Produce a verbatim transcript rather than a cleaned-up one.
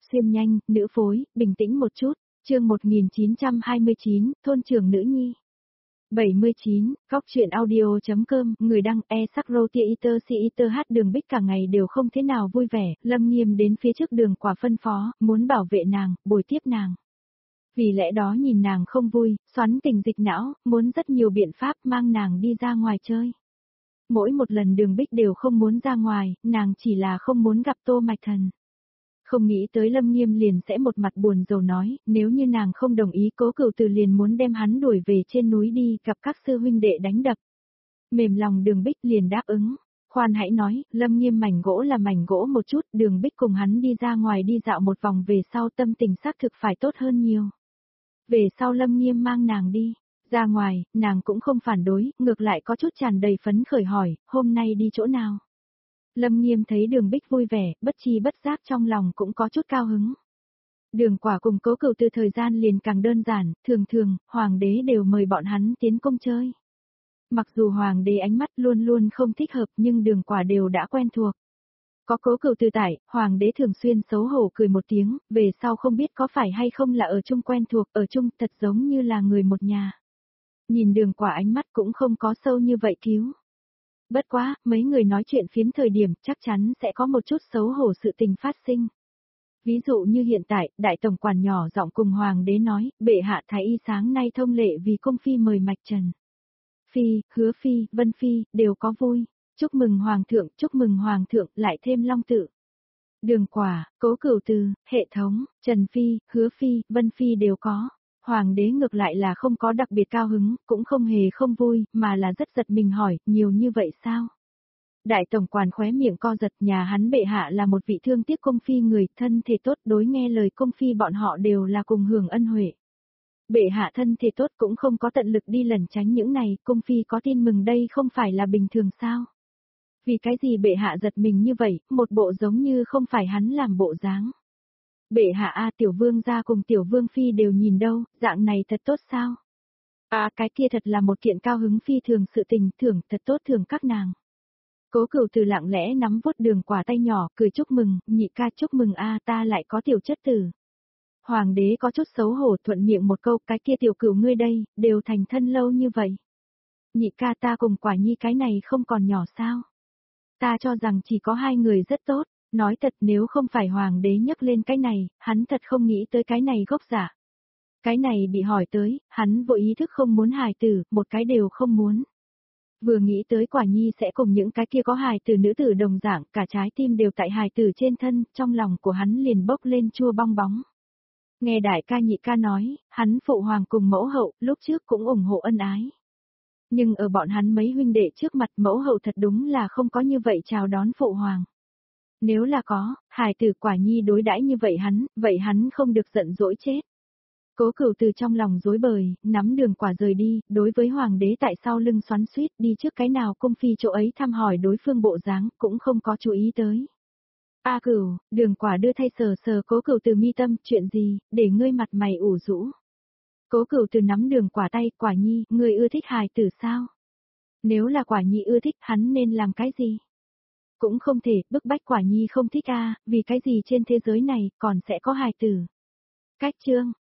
Xuyên nhanh, nữ phối, bình tĩnh một chút, chương một nghìn chín trăm hai mươi chín, thôn trưởng nữ nhi. bảy mươi chín, góc truyện audio.com, người đăng e sắc rô tia iter si iter hát Đường Bích cả ngày đều không thế nào vui vẻ, Lâm Nghiêm đến phía trước Đường Quả phân phó, muốn bảo vệ nàng, bồi tiếp nàng. Vì lẽ đó nhìn nàng không vui, xoắn tình dịch não, muốn rất nhiều biện pháp mang nàng đi ra ngoài chơi. Mỗi một lần Đường Bích đều không muốn ra ngoài, nàng chỉ là không muốn gặp Tô Mạch Thần. Không nghĩ tới Lâm Nghiêm liền sẽ một mặt buồn rầu nói, nếu như nàng không đồng ý Cố Cửu Từ liền muốn đem hắn đuổi về trên núi đi gặp các sư huynh đệ đánh đập. Mềm lòng Đường Bích liền đáp ứng, khoan hãy nói, Lâm Nghiêm mảnh gỗ là mảnh gỗ một chút, Đường Bích cùng hắn đi ra ngoài đi dạo một vòng về sau tâm tình xác thực phải tốt hơn nhiều. Về sau Lâm Nghiêm mang nàng đi, ra ngoài, nàng cũng không phản đối, ngược lại có chút tràn đầy phấn khởi hỏi, hôm nay đi chỗ nào? Lâm Nghiêm thấy Đường Bích vui vẻ, bất chi bất giác trong lòng cũng có chút cao hứng. Đường Quả cùng Cố Cửu Từ thời gian liền càng đơn giản, thường thường, Hoàng đế đều mời bọn hắn tiến công chơi. Mặc dù Hoàng đế ánh mắt luôn luôn không thích hợp nhưng Đường Quả đều đã quen thuộc. Có Cố Cửu Từ tại, Hoàng đế thường xuyên xấu hổ cười một tiếng, về sau không biết có phải hay không là ở chung quen thuộc, ở chung thật giống như là người một nhà. Nhìn Đường Quả ánh mắt cũng không có sâu như vậy cứu. Bất quá, mấy người nói chuyện phiếm thời điểm chắc chắn sẽ có một chút xấu hổ sự tình phát sinh. Ví dụ như hiện tại, đại tổng quản nhỏ giọng cùng Hoàng đế nói, bệ hạ thái y sáng nay thông lệ vì công phi mời Mạch Trần. Phi, Hứa Phi, Vân Phi, đều có vui. Chúc mừng Hoàng thượng, chúc mừng Hoàng thượng, lại thêm Long tự. Đường Quả, Cố Cửu Từ, hệ thống, Trần Phi, Hứa Phi, Vân Phi đều có. Hoàng đế ngược lại là không có đặc biệt cao hứng, cũng không hề không vui, mà là rất giật mình hỏi, nhiều như vậy sao? Đại tổng quản khóe miệng co giật, nhà hắn bệ hạ là một vị thương tiếc công phi người, thân thể tốt, đối nghe lời công phi bọn họ đều là cùng hưởng ân huệ. Bệ hạ thân thể tốt cũng không có tận lực đi lẩn tránh những này, công phi có tin mừng đây không phải là bình thường sao? Vì cái gì bệ hạ giật mình như vậy, một bộ giống như không phải hắn làm bộ dáng. Bệ hạ a tiểu vương gia cùng tiểu vương phi đều nhìn đâu, dạng này thật tốt sao? À cái kia thật là một kiện cao hứng phi thường sự tình, thưởng thật tốt thưởng các nàng. Cố Cửu Từ lặng lẽ nắm vuốt Đường Quả tay nhỏ, cười chúc mừng, nhị ca chúc mừng a ta lại có tiểu chất tử. Hoàng đế có chút xấu hổ thuận miệng một câu, cái kia tiểu cửu ngươi đây, đều thành thân lâu như vậy. Nhị ca ta cùng Quả Nhi cái này không còn nhỏ sao? Ta cho rằng chỉ có hai người rất tốt. Nói thật nếu không phải Hoàng đế nhắc lên cái này, hắn thật không nghĩ tới cái này gốc giả. Cái này bị hỏi tới, hắn vội ý thức không muốn hài tử, một cái đều không muốn. Vừa nghĩ tới Quả Nhi sẽ cùng những cái kia có hài tử nữ tử đồng dạng, cả trái tim đều tại hài tử trên thân, trong lòng của hắn liền bốc lên chua bong bóng. Nghe đại ca nhị ca nói, hắn phụ hoàng cùng mẫu hậu, lúc trước cũng ủng hộ ân ái. Nhưng ở bọn hắn mấy huynh đệ trước mặt mẫu hậu thật đúng là không có như vậy chào đón phụ hoàng. Nếu là có, hài tử Quả Nhi đối đãi như vậy hắn, vậy hắn không được giận dỗi chết. Cố Cửu Từ trong lòng rối bời, nắm Đường Quả rời đi, đối với Hoàng đế tại sau lưng xoắn xuýt đi trước cái nào cung phi chỗ ấy thăm hỏi đối phương bộ dáng, cũng không có chú ý tới. A Cửu, Đường Quả đưa thay sờ sờ Cố Cửu Từ mi tâm, chuyện gì, để ngươi mặt mày ủ rũ. Cố Cửu Từ nắm Đường Quả tay, Quả Nhi, ngươi ưa thích hài tử sao? Nếu là Quả Nhi ưa thích hắn nên làm cái gì? Cũng không thể, bức bách Quả Nhi không thích a, vì cái gì trên thế giới này còn sẽ có hài tử. Cách chương